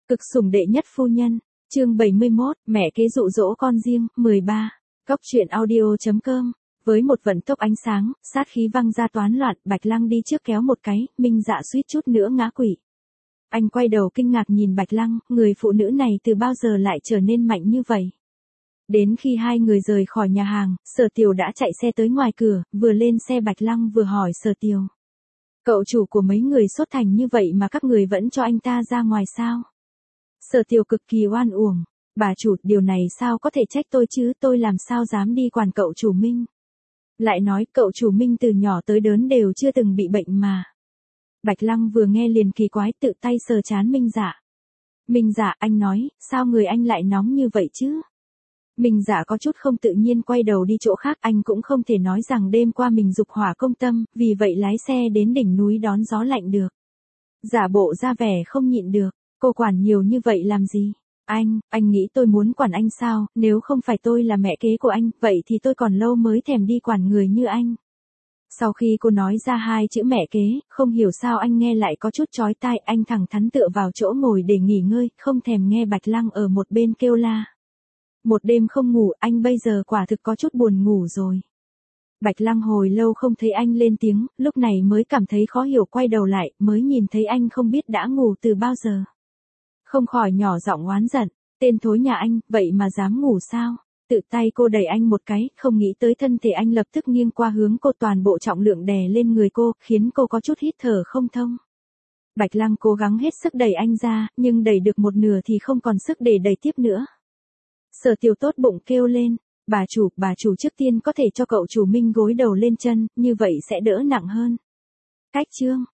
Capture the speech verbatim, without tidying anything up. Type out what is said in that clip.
Cực sủng đệ nhất phu nhân, chương bảy mươi mốt, mẹ kế dụ dỗ con riêng, mười ba. Cóc truyện audio chấm com. Với một vận tốc ánh sáng, sát khí văng ra toán loạn, Bạch Lăng đi trước kéo một cái, Minh Dạ suýt chút nữa ngã quỵ. Anh quay đầu kinh ngạc nhìn Bạch Lăng, người phụ nữ này từ bao giờ lại trở nên mạnh như vậy. Đến khi hai người rời khỏi nhà hàng, Sở Tiều đã chạy xe tới ngoài cửa, vừa lên xe Bạch Lăng vừa hỏi Sở Tiều. Cậu chủ của mấy người sốt thành như vậy mà các người vẫn cho anh ta ra ngoài sao? Sở Tiều cực kỳ oan uổng. Bà chủ, điều này sao có thể trách tôi chứ, tôi làm sao dám đi quản cậu chủ Minh. Lại nói cậu chủ Minh từ nhỏ tới lớn đều chưa từng bị bệnh mà. Bạch Lăng vừa nghe liền kỳ quái, tự tay sờ trán Minh Dạ. Minh Dạ, anh nói, sao người anh lại nóng như vậy chứ? Minh Dạ có chút không tự nhiên quay đầu đi chỗ khác, anh cũng không thể nói rằng đêm qua mình dục hỏa công tâm, vì vậy lái xe đến đỉnh núi đón gió lạnh được. Giả bộ ra vẻ không nhịn được, cô quản nhiều như vậy làm gì? Anh, anh nghĩ tôi muốn quản anh sao, nếu không phải tôi là mẹ kế của anh, vậy thì tôi còn lâu mới thèm đi quản người như anh. Sau khi cô nói ra hai chữ mẹ kế, không hiểu sao anh nghe lại có chút chói tai, anh thẳng thắn tựa vào chỗ ngồi để nghỉ ngơi, không thèm nghe Bạch Lăng ở một bên kêu la. Một đêm không ngủ, anh bây giờ quả thực có chút buồn ngủ rồi. Bạch Lăng hồi lâu không thấy anh lên tiếng, lúc này mới cảm thấy khó hiểu, quay đầu lại, mới nhìn thấy anh không biết đã ngủ từ bao giờ. Không khỏi nhỏ giọng oán giận, tên thối nhà anh, vậy mà dám ngủ sao? Tự tay cô đẩy anh một cái, không nghĩ tới thân thể anh lập tức nghiêng qua hướng cô, toàn bộ trọng lượng đè lên người cô, khiến cô có chút hít thở không thông. Bạch Lăng cố gắng hết sức đẩy anh ra, nhưng đẩy được một nửa thì không còn sức để đẩy tiếp nữa. Sở Tiều tốt bụng kêu lên, bà chủ, bà chủ trước tiên có thể cho cậu chủ Minh gối đầu lên chân, như vậy sẽ đỡ nặng hơn. Cách chương.